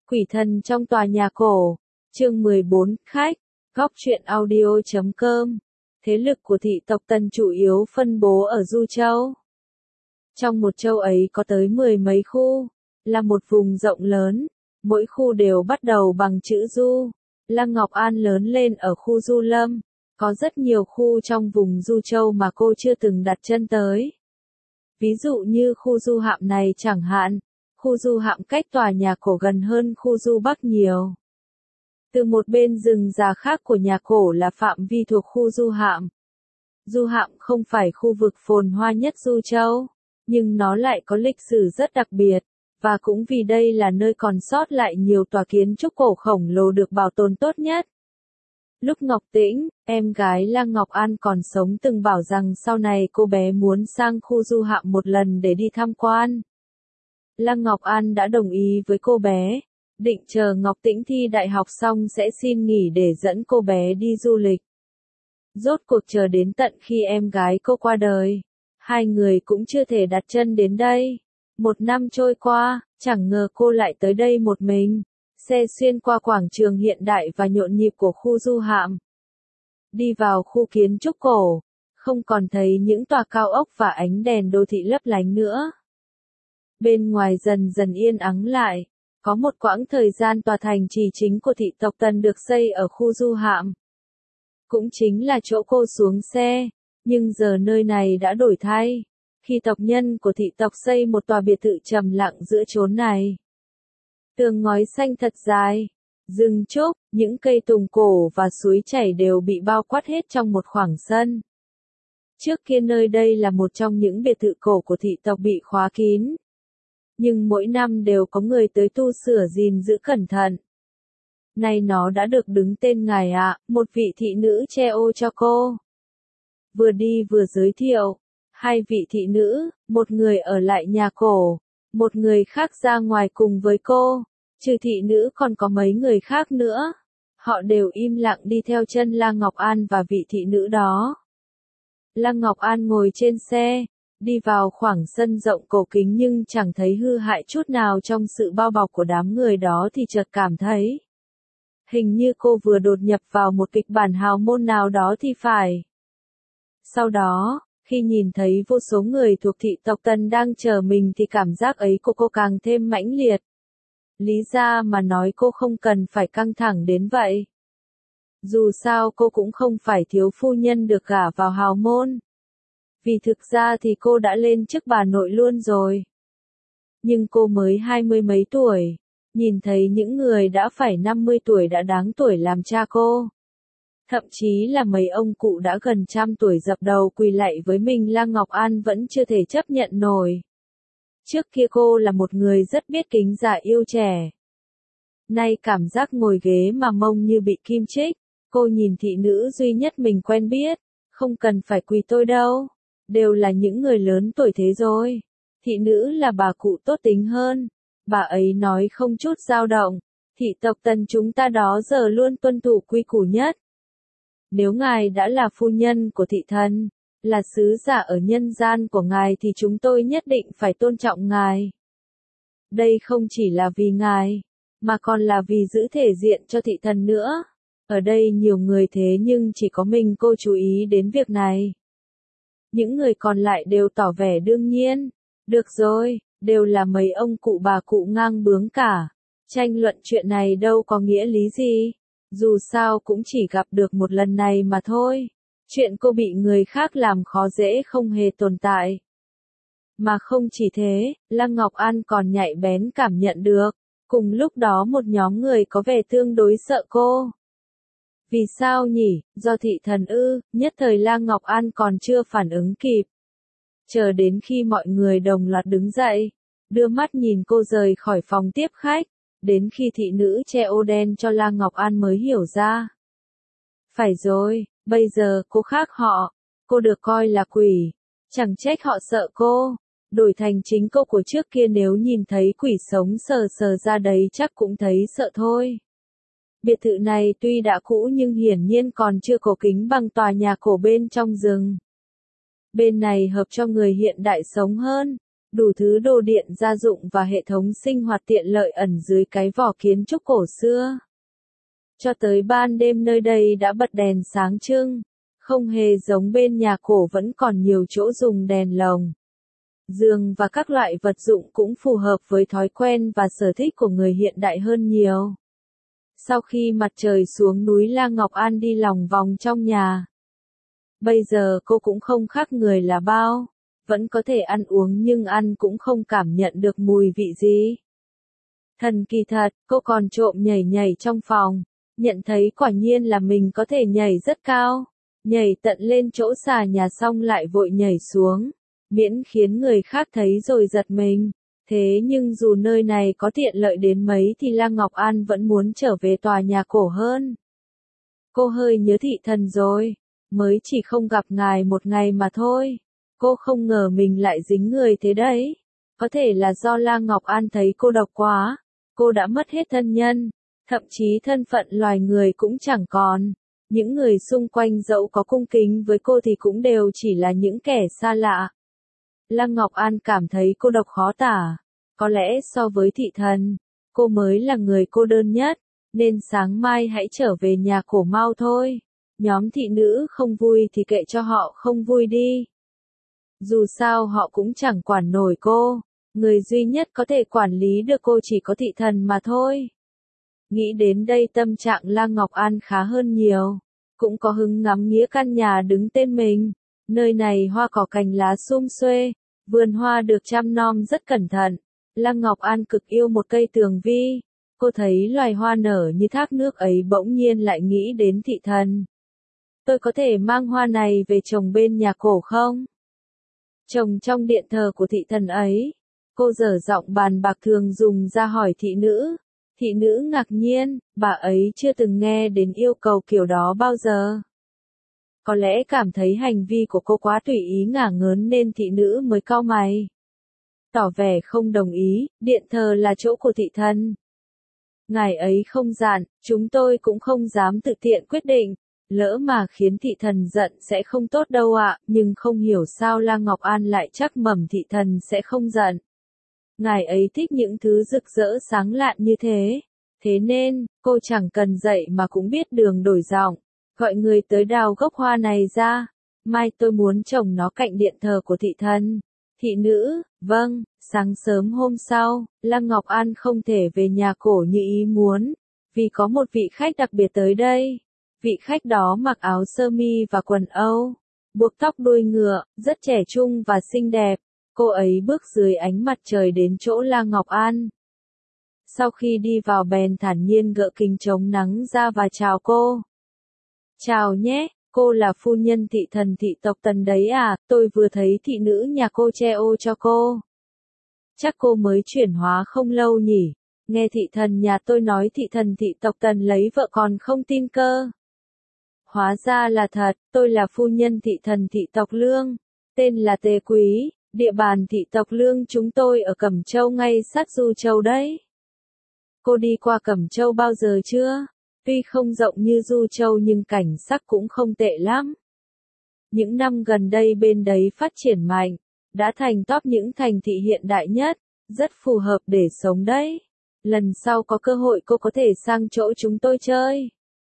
Quỷ thần trong tòa nhà cổ, chương 14, khách, góc truyện audio.com. Thế lực của thị tộc Tần chủ yếu phân bố ở Du Châu. Trong một châu ấy có tới 10 mấy khu, là một vùng rộng lớn, mỗi khu đều bắt đầu bằng chữ Du. Lăng Ngọc An lớn lên ở khu Du Lâm, có rất nhiều khu trong vùng Du Châu mà cô chưa từng đặt chân tới. Ví dụ như khu Du Hạm này chẳng hạn, khu Du Hạm cách tòa nhà cổ gần hơn khu Du Bắc nhiều. Từ một bên rừng già khác của nhà cổ là phạm vi thuộc khu Du Hạm. Du Hạm không phải khu vực phồn hoa nhất Du Châu, nhưng nó lại có lịch sử rất đặc biệt, và cũng vì đây là nơi còn sót lại nhiều tòa kiến trúc cổ khổng lồ được bảo tồn tốt nhất. Lúc Ngọc Tĩnh, em gái Lăng Ngọc An còn sống từng bảo rằng sau này cô bé muốn sang khu Du Hạm một lần để đi tham quan. Lăng Ngọc An đã đồng ý với cô bé, định chờ Ngọc Tĩnh thi đại học xong sẽ xin nghỉ để dẫn cô bé đi du lịch. Rốt cuộc chờ đến tận khi em gái cô qua đời, hai người cũng chưa thể đặt chân đến đây. Một năm trôi qua, chẳng ngờ cô lại tới đây một mình, xe xuyên qua quảng trường hiện đại và nhộn nhịp của khu Du Hạm. Đi vào khu kiến trúc cổ, không còn thấy những tòa cao ốc và ánh đèn đô thị lấp lánh nữa. Bên ngoài dần dần yên ắng lại, có một quãng thời gian tòa thành trì chính của thị tộc Tần được xây ở khu Du Hạm. Cũng chính là chỗ cô xuống xe, nhưng giờ nơi này đã đổi thay, khi tộc nhân của thị tộc xây một tòa biệt thự trầm lặng giữa chốn này. Tường ngói xanh thật dài, rừng trúc, những cây tùng cổ và suối chảy đều bị bao quát hết trong một khoảng sân. Trước kia nơi đây là một trong những biệt thự cổ của thị tộc bị khóa kín. Nhưng mỗi năm đều có người tới tu sửa gìn giữ cẩn thận. Nay nó đã được đứng tên ngài ạ, một vị thị nữ che ô cho cô. Vừa đi vừa giới thiệu, hai vị thị nữ, một người ở lại nhà cổ, một người khác ra ngoài cùng với cô, trừ thị nữ còn có mấy người khác nữa. Họ đều im lặng đi theo chân Lăng Ngọc An và vị thị nữ đó. Lăng Ngọc An ngồi trên xe, đi vào khoảng sân rộng cổ kính nhưng chẳng thấy hư hại chút nào trong sự bao bọc của đám người đó thì chợt cảm thấy. Hình như cô vừa đột nhập vào một kịch bản hào môn nào đó thì phải. Sau đó, khi nhìn thấy vô số người thuộc thị tộc Tần đang chờ mình thì cảm giác ấy của cô càng thêm mãnh liệt. Lý ra mà nói cô không cần phải căng thẳng đến vậy. Dù sao cô cũng không phải thiếu phu nhân được gả vào hào môn. Vì thực ra thì cô đã lên chức bà nội luôn rồi. Nhưng cô mới 20 mấy tuổi, nhìn thấy những người đã phải 50 tuổi đã đáng tuổi làm cha cô. Thậm chí là mấy ông cụ đã gần 100 tuổi dập đầu quỳ lạy với mình, Lăng Ngọc An vẫn chưa thể chấp nhận nổi. Trước kia cô là một người rất biết kính già yêu trẻ. Nay cảm giác ngồi ghế mà mông như bị kim chích, cô nhìn thị nữ duy nhất mình quen biết, không cần phải quỳ tôi đâu, đều là những người lớn tuổi thế rồi. Thị nữ là bà cụ tốt tính hơn, bà ấy nói không chút dao động, thị tộc Tần chúng ta đó giờ luôn tuân thủ quy củ nhất. Nếu ngài đã là phu nhân của thị thần, là sứ giả ở nhân gian của ngài thì chúng tôi nhất định phải tôn trọng ngài. Đây không chỉ là vì ngài, mà còn là vì giữ thể diện cho thị thần nữa. Ở đây nhiều người thế nhưng chỉ có mình cô chú ý đến việc này. Những người còn lại đều tỏ vẻ đương nhiên. Được rồi, đều là mấy ông cụ bà cụ ngang bướng cả. Tranh luận chuyện này đâu có nghĩa lý gì. Dù sao cũng chỉ gặp được một lần này mà thôi. Chuyện cô bị người khác làm khó dễ không hề tồn tại. Mà không chỉ thế, Lăng Ngọc An còn nhạy bén cảm nhận được. Cùng lúc đó một nhóm người có vẻ tương đối sợ cô. Vì sao nhỉ, do thị thần ư, nhất thời Lăng Ngọc An còn chưa phản ứng kịp. Chờ đến khi mọi người đồng loạt đứng dậy, đưa mắt nhìn cô rời khỏi phòng tiếp khách, đến khi thị nữ che ô đen cho Lăng Ngọc An mới hiểu ra. Phải rồi, bây giờ cô khác họ, cô được coi là quỷ, chẳng trách họ sợ cô, đổi thành chính cô của trước kia nếu nhìn thấy quỷ sống sờ sờ ra đấy chắc cũng thấy sợ thôi. Biệt thự này tuy đã cũ nhưng hiển nhiên còn chưa cổ kính bằng tòa nhà cổ bên trong rừng. Bên này hợp cho người hiện đại sống hơn, đủ thứ đồ điện gia dụng và hệ thống sinh hoạt tiện lợi ẩn dưới cái vỏ kiến trúc cổ xưa. Cho tới ban đêm nơi đây đã bật đèn sáng trưng, không hề giống bên nhà cổ vẫn còn nhiều chỗ dùng đèn lồng. Giường và các loại vật dụng cũng phù hợp với thói quen và sở thích của người hiện đại hơn nhiều. Sau khi mặt trời xuống núi, La Ngọc An đi lòng vòng trong nhà. Bây giờ cô cũng không khác người là bao, vẫn có thể ăn uống nhưng ăn cũng không cảm nhận được mùi vị gì. Thần kỳ thật, cô còn trộm nhảy nhảy trong phòng, nhận thấy quả nhiên là mình có thể nhảy rất cao, nhảy tận lên chỗ xà nhà xong lại vội nhảy xuống, miễn khiến người khác thấy rồi giật mình. Thế nhưng dù nơi này có tiện lợi đến mấy thì La Ngọc An vẫn muốn trở về tòa nhà cổ hơn. Cô hơi nhớ thị thần rồi, mới chỉ không gặp ngài một ngày mà thôi. Cô không ngờ mình lại dính người thế đấy. Có thể là do La Ngọc An thấy cô độc quá, cô đã mất hết thân nhân, thậm chí thân phận loài người cũng chẳng còn. Những người xung quanh dẫu có cung kính với cô thì cũng đều chỉ là những kẻ xa lạ. La Ngọc An cảm thấy cô độc khó tả. Có lẽ so với thị thần, cô mới là người cô đơn nhất, nên sáng mai hãy trở về nhà cổ mau thôi. Nhóm thị nữ không vui thì kệ cho họ không vui đi. Dù sao họ cũng chẳng quản nổi cô, người duy nhất có thể quản lý được cô chỉ có thị thần mà thôi. Nghĩ đến đây tâm trạng La Ngọc An khá hơn nhiều, cũng có hứng ngắm nghía căn nhà đứng tên mình. Nơi này hoa cỏ cành lá sum xuê, vườn hoa được chăm nom rất cẩn thận. La Ngọc An cực yêu một cây tường vi, cô thấy loài hoa nở như thác nước ấy bỗng nhiên lại nghĩ đến thị thần. Tôi có thể mang hoa này về trồng bên nhà cổ không? Trồng trong điện thờ của thị thần ấy. Cô dở giọng bàn bạc thường dùng ra hỏi thị nữ. Thị nữ ngạc nhiên, bà ấy chưa từng nghe đến yêu cầu kiểu đó bao giờ. Có lẽ cảm thấy hành vi của cô quá tùy ý ngả ngớn nên thị nữ mới cau mày. Tỏ vẻ không đồng ý, điện thờ là chỗ của thị thần. Ngài ấy không dặn, chúng tôi cũng không dám tự tiện quyết định. Lỡ mà khiến thị thần giận sẽ không tốt đâu ạ, nhưng không hiểu sao La Ngọc An lại chắc mẩm thị thần sẽ không giận. Ngài ấy thích những thứ rực rỡ sáng lạn như thế. Thế nên, cô chẳng cần dạy mà cũng biết đường đổi giọng. Gọi người tới đào gốc hoa này ra. Mai tôi muốn trồng nó cạnh điện thờ của thị thần. Thị nữ, vâng. Sáng sớm hôm sau, La Ngọc An không thể về nhà cổ như ý muốn, vì có một vị khách đặc biệt tới đây. Vị khách đó mặc áo sơ mi và quần Âu, buộc tóc đuôi ngựa, rất trẻ trung và xinh đẹp. Cô ấy bước dưới ánh mặt trời đến chỗ La Ngọc An. Sau khi đi vào bèn thản nhiên gỡ kính chống nắng ra và chào cô. Chào nhé, cô là phu nhân thị thần thị tộc Tần đấy à, tôi vừa thấy thị nữ nhà cô che ô cho cô. Chắc cô mới chuyển hóa không lâu nhỉ, nghe thị thần nhà tôi nói thị thần thị tộc Tần lấy vợ còn không tin cơ. Hóa ra là thật, tôi là phu nhân thị thần thị tộc Lương, tên là Tề Quý, địa bàn thị tộc Lương chúng tôi ở Cẩm Châu ngay sát Du Châu đấy. Cô đi qua Cẩm Châu bao giờ chưa? Tuy không rộng như Du Châu nhưng cảnh sắc cũng không tệ lắm. Những năm gần đây bên đấy phát triển mạnh, đã thành top những thành thị hiện đại nhất, rất phù hợp để sống đấy. Lần sau có cơ hội cô có thể sang chỗ chúng tôi chơi.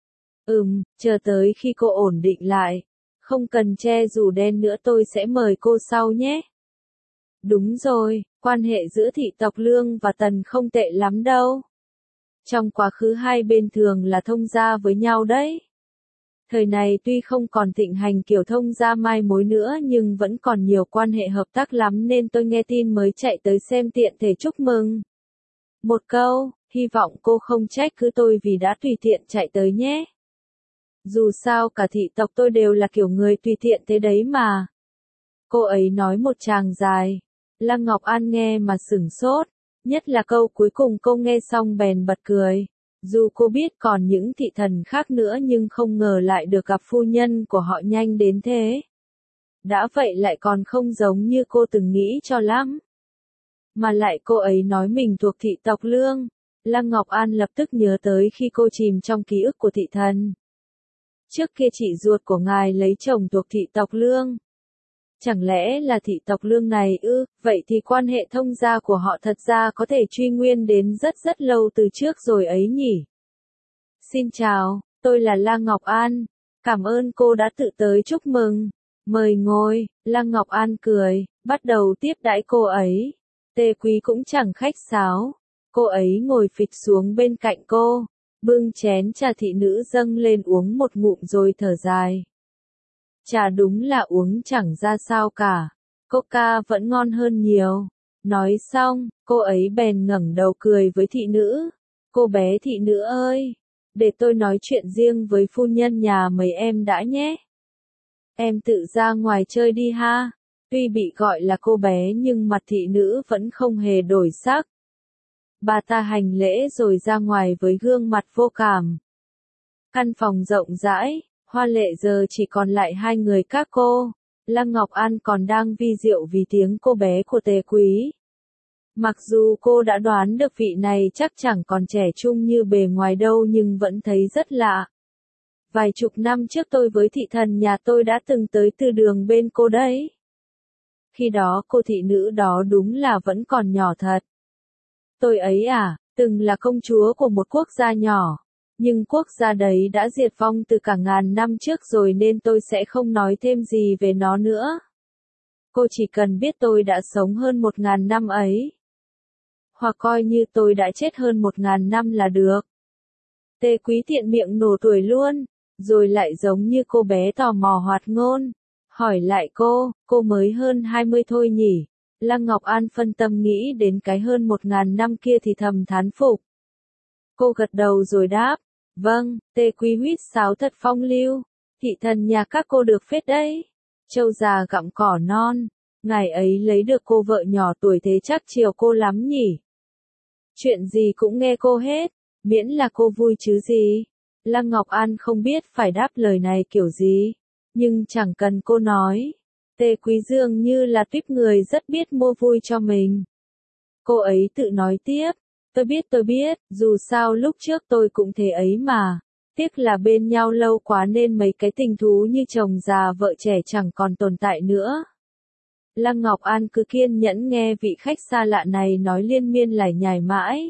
Chờ tới khi cô ổn định lại. Không cần che dù đen nữa tôi sẽ mời cô sau nhé. Đúng rồi, quan hệ giữa thị tộc Lương và Tần không tệ lắm đâu. Trong quá khứ hai bên thường là thông gia với nhau đấy. Thời này tuy không còn thịnh hành kiểu thông gia mai mối nữa nhưng vẫn còn nhiều quan hệ hợp tác lắm nên tôi nghe tin mới chạy tới xem tiện thể chúc mừng. Một câu, hy vọng cô không trách cứ tôi vì đã tùy tiện chạy tới nhé. Dù sao cả thị tộc tôi đều là kiểu người tùy tiện thế đấy mà. Cô ấy nói một tràng dài. La Ngọc An nghe mà sửng sốt, nhất là câu cuối cùng cô nghe xong bèn bật cười. Dù cô biết còn những thị thần khác nữa nhưng không ngờ lại được gặp phu nhân của họ nhanh đến thế. Đã vậy lại còn không giống như cô từng nghĩ cho lắm. Mà lại cô ấy nói mình thuộc thị tộc Lương. La Ngọc An lập tức nhớ tới khi cô chìm trong ký ức của thị thần. Trước kia chị ruột của ngài lấy chồng thuộc thị tộc Lương. Chẳng lẽ là thị tộc Lương này ư? Vậy thì quan hệ thông gia của họ thật ra có thể truy nguyên đến rất rất lâu từ trước rồi ấy nhỉ? Xin chào, tôi là La Ngọc An. Cảm ơn cô đã tự tới chúc mừng. Mời ngồi, La Ngọc An cười, bắt đầu tiếp đãi cô ấy. Tề Quý cũng chẳng khách sáo. Cô ấy ngồi phịch xuống bên cạnh cô, bưng chén trà thị nữ dâng lên uống một ngụm rồi thở dài. Trà đúng là uống chẳng ra sao cả. Coca vẫn ngon hơn nhiều. Nói xong, cô ấy bèn ngẩng đầu cười với thị nữ. Cô bé thị nữ ơi, để tôi nói chuyện riêng với phu nhân nhà mấy em đã nhé. Em tự ra ngoài chơi đi ha. Tuy bị gọi là cô bé nhưng mặt thị nữ vẫn không hề đổi sắc. Bà ta hành lễ rồi ra ngoài với gương mặt vô cảm. Căn phòng rộng rãi, hoa lệ giờ chỉ còn lại hai người các cô. La Ngọc An còn đang vi diệu vì tiếng cô bé của Tề Quý. Mặc dù cô đã đoán được vị này chắc chẳng còn trẻ trung như bề ngoài đâu nhưng vẫn thấy rất lạ. Vài chục năm trước tôi với thị thần nhà tôi đã từng tới từ đường bên cô đấy. Khi đó cô thị nữ đó đúng là vẫn còn nhỏ thật. Tôi ấy à, từng là công chúa của một quốc gia nhỏ. Nhưng quốc gia đấy đã diệt vong từ cả ngàn năm trước rồi nên tôi sẽ không nói thêm gì về nó nữa. Cô chỉ cần biết tôi đã sống hơn 1000 năm ấy. Hoặc coi như tôi đã chết hơn 1000 năm là được. Tề Quý tiện miệng nổ tuổi luôn, rồi lại giống như cô bé tò mò hoạt ngôn. Hỏi lại cô mới hơn 20 thôi nhỉ? La Ngọc An phân tâm nghĩ đến cái hơn 1000 năm kia thì thầm thán phục. Cô gật đầu rồi đáp. Vâng, Tề Quý huýt sáo thật phong lưu. Thị thần nhà các cô được phết đấy. Trâu già gặm cỏ non. Ngài ấy lấy được cô vợ nhỏ tuổi thế chắc chiều cô lắm nhỉ? Chuyện gì cũng nghe cô hết. Miễn là cô vui chứ gì. La Ngọc An không biết phải đáp lời này kiểu gì. Nhưng chẳng cần cô nói. Tề Quý dường như là tuýp người rất biết mua vui cho mình. Cô ấy tự nói tiếp. Tôi biết, dù sao lúc trước tôi cũng thế ấy mà. Tiếc là bên nhau lâu quá nên mấy cái tình thú như chồng già vợ trẻ chẳng còn tồn tại nữa. La Ngọc An cứ kiên nhẫn nghe vị khách xa lạ này nói liên miên lải nhải mãi.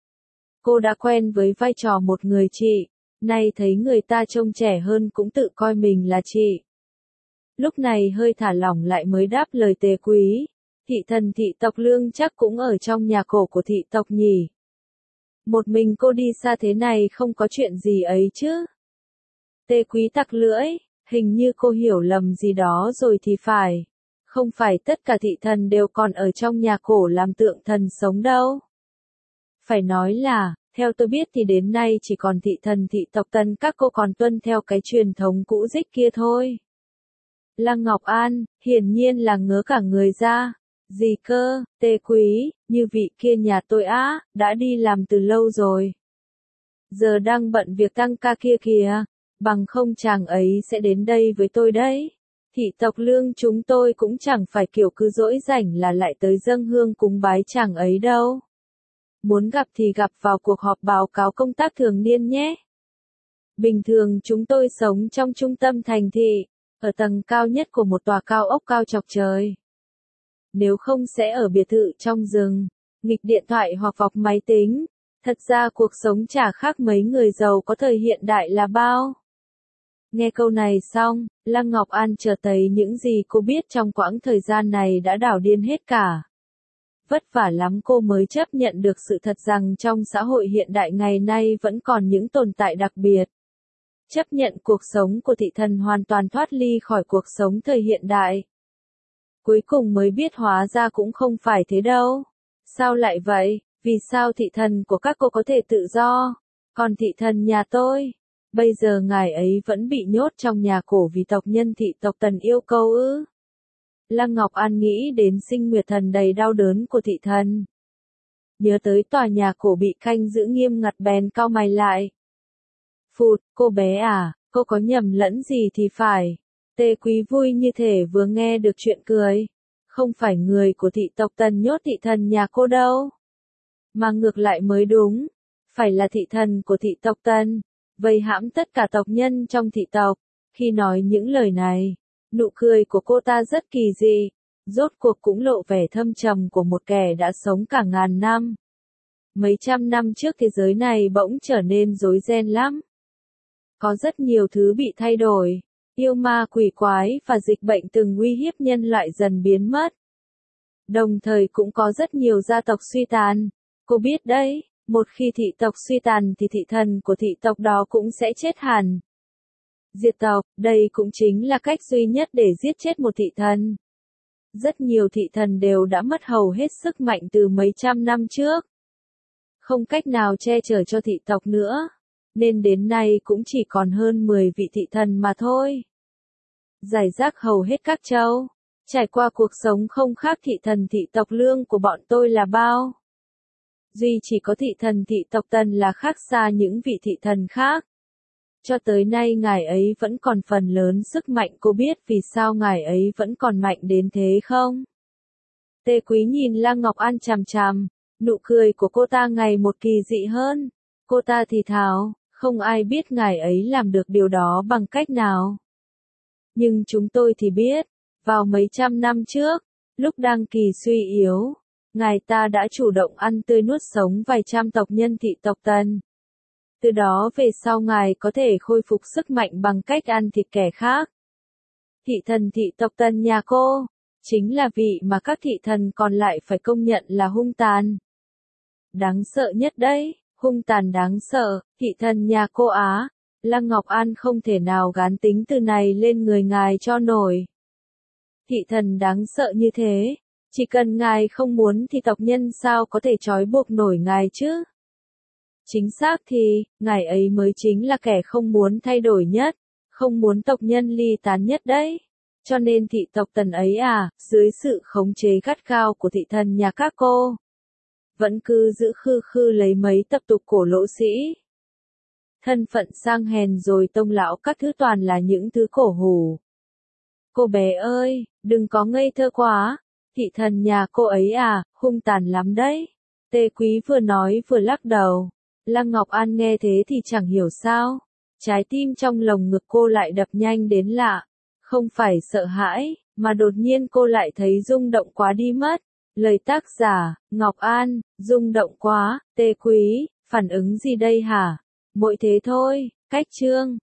Cô đã quen với vai trò một người chị, nay thấy người ta trông trẻ hơn cũng tự coi mình là chị. Lúc này hơi thả lỏng lại mới đáp lời Tề Quý. Thị thần thị tộc Lương chắc cũng ở trong nhà cổ của thị tộc nhỉ. Một mình cô đi xa thế này không có chuyện gì ấy chứ. Tề Quý tặc lưỡi, hình như cô hiểu lầm gì đó rồi thì phải. Không phải tất cả thị thần đều còn ở trong nhà cổ làm tượng thần sống đâu. Phải nói là, theo tôi biết thì đến nay chỉ còn thị thần thị tộc Tần các cô còn tuân theo cái truyền thống cũ rích kia thôi. La Ngọc An, hiển nhiên là ngớ cả người ra. Gì cơ, Tề Quý, như vị kia nhà tôi á, đã đi làm từ lâu rồi. Giờ đang bận việc tăng ca kia kìa, bằng không chàng ấy sẽ đến đây với tôi đấy. Thị tộc Lương chúng tôi cũng chẳng phải kiểu cứ dỗi rảnh là lại tới dâng hương cúng bái chàng ấy đâu. Muốn gặp thì gặp vào cuộc họp báo cáo công tác thường niên nhé. Bình thường chúng tôi sống trong trung tâm thành thị, ở tầng cao nhất của một tòa cao ốc cao chọc trời. Nếu không sẽ ở biệt thự trong rừng, nghịch điện thoại hoặc vọc máy tính. Thật ra cuộc sống chả khác mấy người giàu có thời hiện đại là bao. Nghe câu này xong, La Ngọc An chợt thấy những gì cô biết trong quãng thời gian này đã đảo điên hết cả. Vất vả lắm cô mới chấp nhận được sự thật rằng trong xã hội hiện đại ngày nay vẫn còn những tồn tại đặc biệt. Chấp nhận cuộc sống của thị thần hoàn toàn thoát ly khỏi cuộc sống thời hiện đại. Cuối cùng mới biết hóa ra cũng không phải thế đâu. Sao lại vậy? Vì sao thị thần của các cô có thể tự do? Còn thị thần nhà tôi, bây giờ ngài ấy vẫn bị nhốt trong nhà cổ vì tộc nhân thị tộc Tần yêu cầu ư? La Ngọc An nghĩ đến sinh nguyệt thần đầy đau đớn của thị thần. Nhớ tới tòa nhà cổ bị canh giữ nghiêm ngặt bèn cau mày lại. Phụt, cô bé à, cô có nhầm lẫn gì thì phải. Tề Quý vui như thể vừa nghe được chuyện cười. Không phải người của thị tộc Tần nhốt thị thần nhà cô đâu. Mà ngược lại mới đúng. Phải là thị thần của thị tộc Tần, vây hãm tất cả tộc nhân trong thị tộc. Khi nói những lời này, Nụ cười của cô ta rất kỳ dị, rốt cuộc cũng lộ vẻ thâm trầm của một kẻ đã sống cả ngàn năm. Mấy trăm năm trước thế giới này bỗng trở nên rối ren lắm. Có rất nhiều thứ bị thay đổi, yêu ma quỷ quái và dịch bệnh từng uy hiếp nhân loại dần biến mất. Đồng thời cũng có rất nhiều gia tộc suy tàn. Cô biết đấy, một khi thị tộc suy tàn thì thị thần của thị tộc đó cũng sẽ chết hẳn. Diệt tộc, đây cũng chính là cách duy nhất để giết chết một thị thần. Rất nhiều thị thần đều đã mất hầu hết sức mạnh từ mấy trăm năm trước. Không cách nào che chở cho thị tộc nữa, nên đến nay cũng chỉ còn hơn 10 vị thị thần mà thôi. Rải rác hầu hết các châu, trải qua cuộc sống không khác thị thần thị tộc lương của bọn tôi là bao. Duy chỉ có thị thần thị tộc Tần là khác xa những vị thị thần khác. Cho tới nay ngài ấy vẫn còn phần lớn sức mạnh, cô biết vì sao ngài ấy vẫn còn mạnh đến thế không? Tê Quý nhìn Lăng Ngọc An chằm chằm, nụ cười của cô ta ngày một kỳ dị hơn. Cô ta thì thào, không ai biết ngài ấy làm được điều đó bằng cách nào. Nhưng chúng tôi thì biết, vào mấy trăm năm trước, lúc đang kỳ suy yếu, ngài ta đã chủ động ăn tươi nuốt sống vài trăm tộc nhân thị tộc Tần. Từ đó về sau ngài có thể khôi phục sức mạnh bằng cách ăn thịt kẻ khác. Thị thần thị tộc Tần nhà cô, chính là vị mà các thị thần còn lại phải công nhận là hung tàn. Đáng sợ nhất đấy, hung tàn đáng sợ, thị thần nhà cô Á. Lăng Ngọc An không thể nào gán tính từ này lên người ngài cho nổi. Thị thần đáng sợ như thế, chỉ cần ngài không muốn thì tộc nhân sao có thể trói buộc nổi ngài chứ? Chính xác thì, ngài ấy mới chính là kẻ không muốn thay đổi nhất, không muốn tộc nhân ly tán nhất đấy. Cho nên thị tộc Tần ấy dưới sự khống chế gắt gao của thị thần nhà các cô, vẫn cứ giữ khư khư lấy mấy tập tục cổ lỗ sĩ. Thân phận sang hèn rồi tông lão các thứ toàn là những thứ cổ hủ. Cô bé ơi, đừng có ngây thơ quá, thị thần nhà cô ấy hung tàn lắm đấy. Tê Quý vừa nói vừa lắc đầu. Lăng Ngọc An nghe thế thì chẳng hiểu sao. Trái tim trong lồng ngực cô lại đập nhanh đến lạ. Không phải sợ hãi, mà đột nhiên cô lại thấy rung động quá đi mất. Lời tác giả, Ngọc An, rung động quá, Tê Quý, phản ứng gì đây hả? Mỗi thế thôi, cách chương.